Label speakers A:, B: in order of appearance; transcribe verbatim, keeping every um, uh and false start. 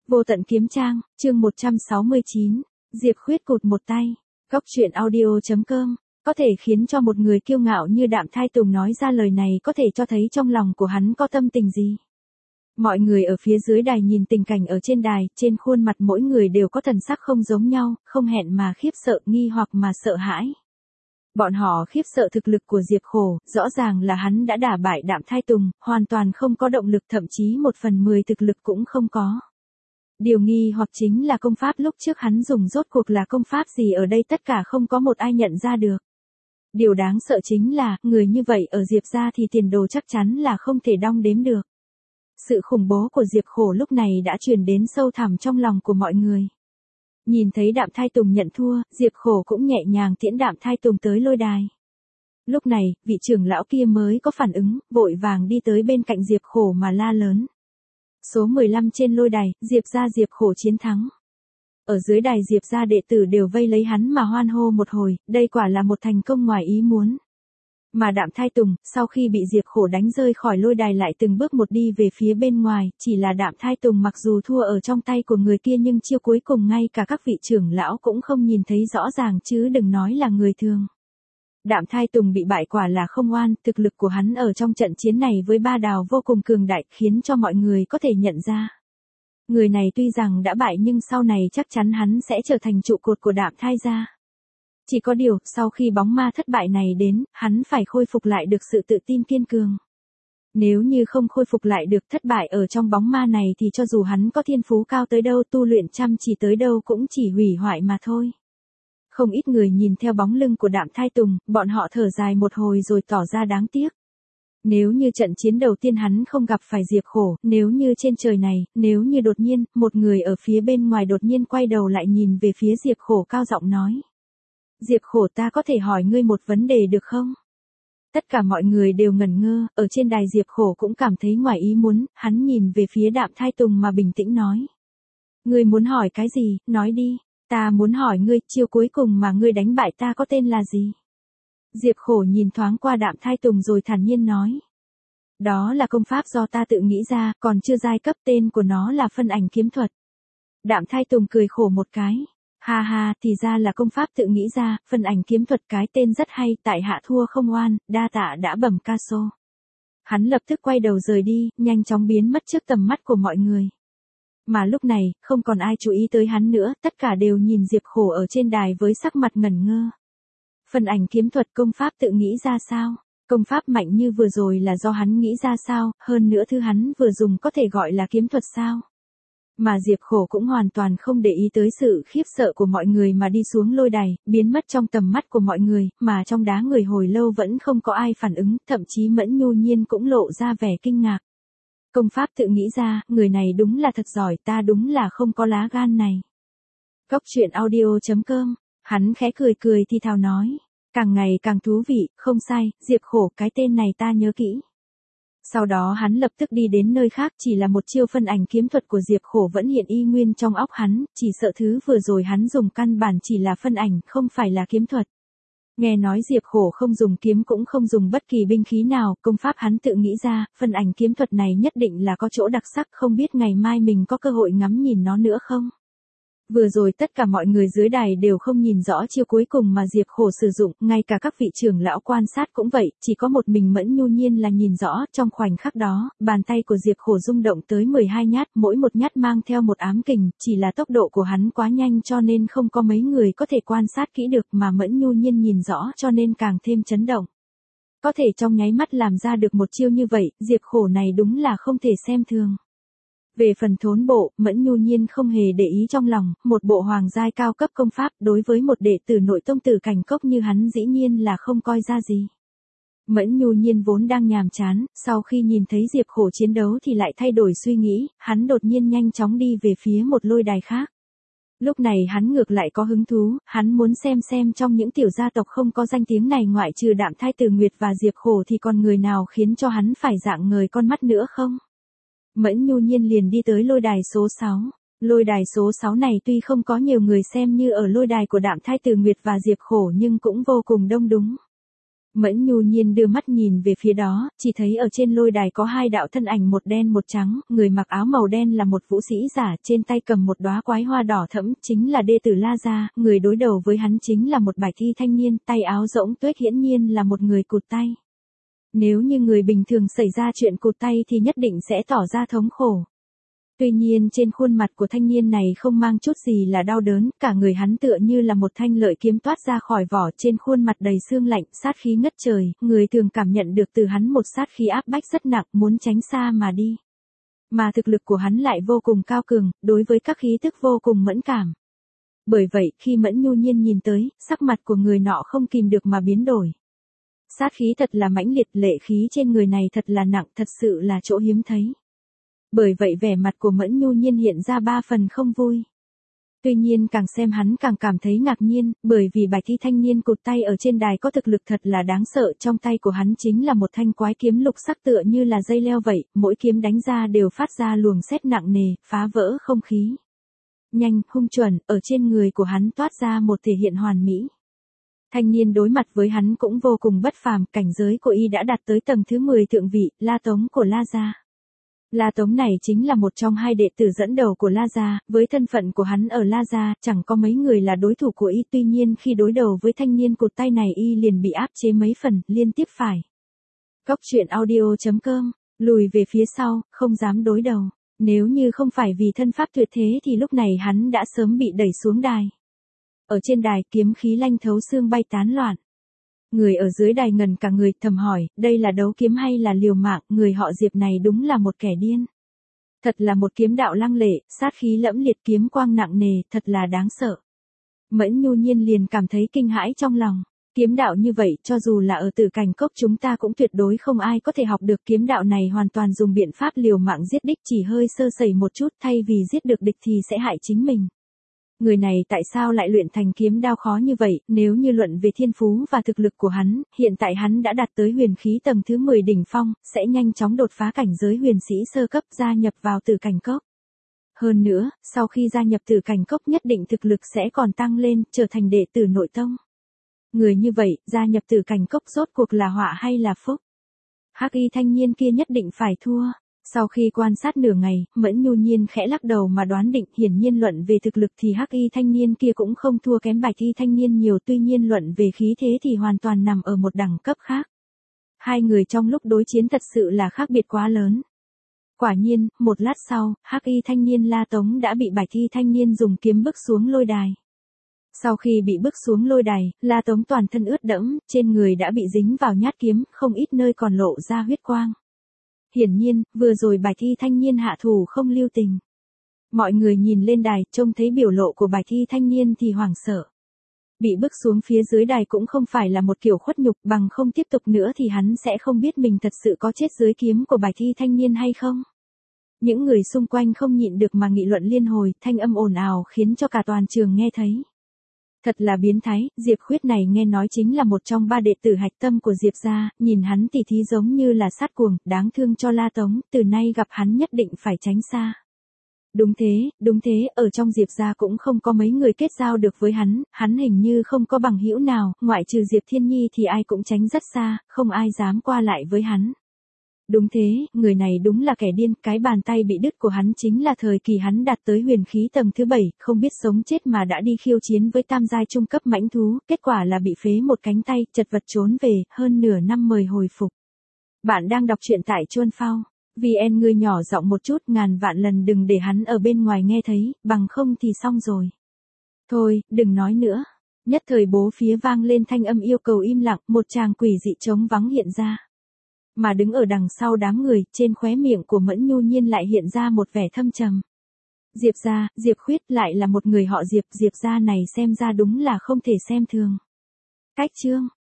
A: Vô tận kiếm trang, chương một trăm sáu mươi chín, Diệp Khuyết cụt một tay. Góc truyện audio.com, có thể khiến cho một người kiêu ngạo như Đạm Thai Tùng nói ra lời này có thể cho thấy trong lòng của hắn có tâm tình gì. Mọi người ở phía dưới đài nhìn tình cảnh ở trên đài, trên khuôn mặt mỗi người đều có thần sắc không giống nhau, không hẹn mà khiếp sợ, nghi hoặc mà sợ hãi. Bọn họ khiếp sợ thực lực của Diệp Khổ, rõ ràng là hắn đã đả bại Đạm Thai Tùng, hoàn toàn không có động lực, thậm chí một phần mười thực lực cũng không có. Điều nghi hoặc chính là công pháp lúc trước hắn dùng rốt cuộc là công pháp gì, ở đây tất cả không có một ai nhận ra được. Điều đáng sợ chính là, người như vậy ở Diệp gia thì tiền đồ chắc chắn là không thể đong đếm được. Sự khủng bố của Diệp Khổ lúc này đã truyền đến sâu thẳm trong lòng của mọi người. Nhìn thấy Đạm Thai Tùng nhận thua, Diệp Khổ cũng nhẹ nhàng tiễn Đạm Thai Tùng tới lôi đài. Lúc này, vị trưởng lão kia mới có phản ứng, vội vàng đi tới bên cạnh Diệp Khổ mà la lớn. Số mười lăm trên lôi đài, Diệp gia Diệp Khổ chiến thắng. Ở dưới đài Diệp gia đệ tử đều vây lấy hắn mà hoan hô một hồi, đây quả là một thành công ngoài ý muốn. Mà Đạm Thai Tùng, sau khi bị Diệp Khổ đánh rơi khỏi lôi đài lại từng bước một đi về phía bên ngoài, chỉ là Đạm Thai Tùng mặc dù thua ở trong tay của người kia nhưng chiêu cuối cùng ngay cả các vị trưởng lão cũng không nhìn thấy rõ ràng chứ đừng nói là người thường. Đạm Thai Tùng bị bại quả là không oan, thực lực của hắn ở trong trận chiến này với ba đào vô cùng cường đại, khiến cho mọi người có thể nhận ra. Người này tuy rằng đã bại nhưng sau này chắc chắn hắn sẽ trở thành trụ cột của Đạm Thai gia. Chỉ có điều, sau khi bóng ma thất bại này đến, hắn phải khôi phục lại được sự tự tin kiên cường. Nếu như không khôi phục lại được thất bại ở trong bóng ma này thì cho dù hắn có thiên phú cao tới đâu, tu luyện chăm chỉ tới đâu cũng chỉ hủy hoại mà thôi. Không ít người nhìn theo bóng lưng của Đạm Thai Tùng, bọn họ thở dài một hồi rồi tỏ ra đáng tiếc. Nếu như trận chiến đầu tiên hắn không gặp phải Diệp Khổ, nếu như trên trời này, nếu như đột nhiên, một người ở phía bên ngoài đột nhiên quay đầu lại nhìn về phía Diệp Khổ cao giọng nói. Diệp Khổ, ta có thể hỏi ngươi một vấn đề được không? Tất cả mọi người đều ngẩn ngơ, ở trên đài Diệp Khổ cũng cảm thấy ngoài ý muốn, hắn nhìn về phía Đạm Thai Tùng mà bình tĩnh nói. Ngươi muốn hỏi cái gì, nói đi, ta muốn hỏi ngươi, chiêu cuối cùng mà ngươi đánh bại ta có tên là gì? Diệp Khổ nhìn thoáng qua Đạm Thai Tùng rồi thản nhiên nói. Đó là công pháp do ta tự nghĩ ra, còn chưa giai cấp, tên của nó là phân ảnh kiếm thuật. Đạm Thai Tùng cười khổ một cái. Ha ha, thì ra là công pháp tự nghĩ ra, phân ảnh kiếm thuật, cái tên rất hay, tại hạ thua không oan, đa tạ đã bẩm ca sô. Hắn lập tức quay đầu rời đi, nhanh chóng biến mất trước tầm mắt của mọi người. Mà lúc này, không còn ai chú ý tới hắn nữa, tất cả đều nhìn Diệp Khổ ở trên đài với sắc mặt ngẩn ngơ. Phân ảnh kiếm thuật, công pháp tự nghĩ ra sao? Công pháp mạnh như vừa rồi là do hắn nghĩ ra sao, hơn nữa thứ hắn vừa dùng có thể gọi là kiếm thuật sao? Mà Diệp Khổ cũng hoàn toàn không để ý tới sự khiếp sợ của mọi người mà đi xuống lôi đài, biến mất trong tầm mắt của mọi người, mà trong đá người hồi lâu vẫn không có ai phản ứng, thậm chí Mẫn Nhu Nhiên cũng lộ ra vẻ kinh ngạc. Công pháp tự nghĩ ra, người này đúng là thật giỏi, ta đúng là không có lá gan này. Góc truyện audio.com, hắn khẽ cười cười thì thào nói, càng ngày càng thú vị, không sai, Diệp Khổ, cái tên này ta nhớ kỹ. Sau đó hắn lập tức đi đến nơi khác, chỉ là một chiêu phân ảnh kiếm thuật của Diệp Khổ vẫn hiện y nguyên trong óc hắn, chỉ sợ thứ vừa rồi hắn dùng căn bản chỉ là phân ảnh, không phải là kiếm thuật. Nghe nói Diệp Khổ không dùng kiếm cũng không dùng bất kỳ binh khí nào, công pháp hắn tự nghĩ ra, phân ảnh kiếm thuật này nhất định là có chỗ đặc sắc, không biết ngày mai mình có cơ hội ngắm nhìn nó nữa không? Vừa rồi tất cả mọi người dưới đài đều không nhìn rõ chiêu cuối cùng mà Diệp Khổ sử dụng, ngay cả các vị trưởng lão quan sát cũng vậy, chỉ có một mình Mẫn Nhu Nhiên là nhìn rõ, trong khoảnh khắc đó, bàn tay của Diệp Khổ rung động tới mười hai nhát, mỗi một nhát mang theo một ám kình, chỉ là tốc độ của hắn quá nhanh cho nên không có mấy người có thể quan sát kỹ được mà Mẫn Nhu Nhiên nhìn rõ cho nên càng thêm chấn động. Có thể trong nháy mắt làm ra được một chiêu như vậy, Diệp Khổ này đúng là không thể xem thường. Về phần thốn bộ, Mẫn Nhu Nhiên không hề để ý trong lòng, một bộ hoàng giai cao cấp công pháp đối với một đệ tử nội tông tử cảnh cốc như hắn dĩ nhiên là không coi ra gì. Mẫn Nhu Nhiên vốn đang nhàm chán, sau khi nhìn thấy Diệp Khổ chiến đấu thì lại thay đổi suy nghĩ, hắn đột nhiên nhanh chóng đi về phía một lôi đài khác. Lúc này hắn ngược lại có hứng thú, hắn muốn xem xem trong những tiểu gia tộc không có danh tiếng này ngoại trừ Đạm Thai Từ Nguyệt và Diệp Khổ thì còn người nào khiến cho hắn phải rạng ngời con mắt nữa không? Mẫn Nhu Nhiên liền đi tới lôi đài số sáu. Lôi đài số sáu này tuy không có nhiều người xem như ở lôi đài của Đạm Thai Từ Nguyệt và Diệp Khổ nhưng cũng vô cùng đông đúng. Mẫn Nhu Nhiên đưa mắt nhìn về phía đó, chỉ thấy ở trên lôi đài có hai đạo thân ảnh một đen một trắng, người mặc áo màu đen là một vũ sĩ giả, trên tay cầm một đóa quái hoa đỏ thẫm, chính là đệ tử La Gia, người đối đầu với hắn chính là một bạch y thanh niên, tay áo rỗng tuếch hiển nhiên là một người cụt tay. Nếu như người bình thường xảy ra chuyện cụt tay thì nhất định sẽ tỏ ra thống khổ. Tuy nhiên trên khuôn mặt của thanh niên này không mang chút gì là đau đớn, cả người hắn tựa như là một thanh lợi kiếm toát ra khỏi vỏ, trên khuôn mặt đầy sương lạnh, sát khí ngất trời, người thường cảm nhận được từ hắn một sát khí áp bách rất nặng, muốn tránh xa mà đi. Mà thực lực của hắn lại vô cùng cao cường, đối với các khí tức vô cùng mẫn cảm. Bởi vậy, khi Mẫn Nhu Nhiên nhìn tới, sắc mặt của người nọ không kìm được mà biến đổi. Sát khí thật là mãnh liệt, lệ khí trên người này thật là nặng, thật sự là chỗ hiếm thấy. Bởi vậy vẻ mặt của Mẫn Nhu Nhiên hiện ra ba phần không vui. Tuy nhiên càng xem hắn càng cảm thấy ngạc nhiên, bởi vì bạch y thanh niên cụt tay ở trên đài có thực lực thật là đáng sợ, trong tay của hắn chính là một thanh quái kiếm lục sắc tựa như là dây leo vậy, mỗi kiếm đánh ra đều phát ra luồng sét nặng nề, phá vỡ không khí. Nhanh, hung chuẩn, ở trên người của hắn toát ra một thể hiện hoàn mỹ. Thanh niên đối mặt với hắn cũng vô cùng bất phàm, cảnh giới của y đã đạt tới tầng thứ mười thượng vị, La Tống của La Gia. La Tống này chính là một trong hai đệ tử dẫn đầu của La Gia, với thân phận của hắn ở La Gia, chẳng có mấy người là đối thủ của y, tuy nhiên khi đối đầu với thanh niên cụt tay này y liền bị áp chế mấy phần, liên tiếp phải. Cốc truyện audio chấm com, lùi về phía sau, không dám đối đầu. Nếu như không phải vì thân pháp tuyệt thế thì lúc này hắn đã sớm bị đẩy xuống đài. Ở trên đài kiếm khí lanh thấu xương bay tán loạn. Người ở dưới đài ngần cả người thầm hỏi, đây là đấu kiếm hay là liều mạng, người họ Diệp này đúng là một kẻ điên. Thật là một kiếm đạo lăng lệ, sát khí lẫm liệt, kiếm quang nặng nề, thật là đáng sợ. Mẫn Nhu Nhiên liền cảm thấy kinh hãi trong lòng. Kiếm đạo như vậy, cho dù là ở Tử Cảnh Cốc chúng ta cũng tuyệt đối không ai có thể học được, kiếm đạo này hoàn toàn dùng biện pháp liều mạng giết địch, chỉ hơi sơ sẩy một chút thay vì giết được địch thì sẽ hại chính mình. Người này tại sao lại luyện thành kiếm đao khó như vậy, nếu như luận về thiên phú và thực lực của hắn, hiện tại hắn đã đạt tới huyền khí tầng thứ mười đỉnh phong, sẽ nhanh chóng đột phá cảnh giới huyền sĩ sơ cấp, gia nhập vào Tử Cảnh Cốc. Hơn nữa, sau khi gia nhập Tử Cảnh Cốc nhất định thực lực sẽ còn tăng lên, trở thành đệ tử nội tông. Người như vậy, gia nhập Tử Cảnh Cốc rốt cuộc là họa hay là phúc? Hắc y thanh niên kia nhất định phải thua. Sau khi quan sát nửa ngày, Mẫn Nhu Nhiên khẽ lắc đầu mà đoán định, hiển nhiên luận về thực lực thì hắc y thanh niên kia cũng không thua kém bạch y thanh niên nhiều, tuy nhiên luận về khí thế thì hoàn toàn nằm ở một đẳng cấp khác. Hai người trong lúc đối chiến thật sự là khác biệt quá lớn. Quả nhiên, một lát sau, hắc y thanh niên La Tống đã bị bạch y thanh niên dùng kiếm bức xuống lôi đài. Sau khi bị bức xuống lôi đài, La Tống toàn thân ướt đẫm, trên người đã bị dính vào nhát kiếm, không ít nơi còn lộ ra huyết quang. Hiển nhiên, vừa rồi bạch y thanh niên hạ thủ không lưu tình. Mọi người nhìn lên đài, trông thấy biểu lộ của bạch y thanh niên thì hoảng sợ. Bị bức xuống phía dưới đài cũng không phải là một kiểu khuất nhục, bằng không tiếp tục nữa thì hắn sẽ không biết mình thật sự có chết dưới kiếm của bạch y thanh niên hay không. Những người xung quanh không nhịn được mà nghị luận liên hồi, thanh âm ồn ào khiến cho cả toàn trường nghe thấy. Thật là biến thái, Diệp Khuyết này nghe nói chính là một trong ba đệ tử hạch tâm của Diệp gia, nhìn hắn tỉ thí giống như là sát cuồng, đáng thương cho La Tống, từ nay gặp hắn nhất định phải tránh xa. Đúng thế, đúng thế, ở trong Diệp gia cũng không có mấy người kết giao được với hắn, hắn hình như không có bằng hữu nào, ngoại trừ Diệp Thiên Nhi thì ai cũng tránh rất xa, không ai dám qua lại với hắn. Đúng thế, người này đúng là kẻ điên, cái bàn tay bị đứt của hắn chính là thời kỳ hắn đạt tới huyền khí tầng thứ bảy, không biết sống chết mà đã đi khiêu chiến với tam giai trung cấp mãnh thú, kết quả là bị phế một cánh tay, chật vật trốn về, hơn nửa năm mời hồi phục. Bạn đang đọc truyện tại Chuan Phao. vê en ngươi nhỏ giọng một chút, ngàn vạn lần đừng để hắn ở bên ngoài nghe thấy, bằng không thì xong rồi. Thôi, đừng nói nữa. Nhất thời bố phía vang lên thanh âm yêu cầu im lặng, một tràng quỷ dị trống vắng hiện ra. Mà đứng ở đằng sau đám người, trên khóe miệng của Mẫn Nhu Nhiên lại hiện ra một vẻ thâm trầm. Diệp gia, Diệp Khuyết lại là một người họ Diệp, Diệp gia này xem ra đúng là không thể xem thường. Cách chương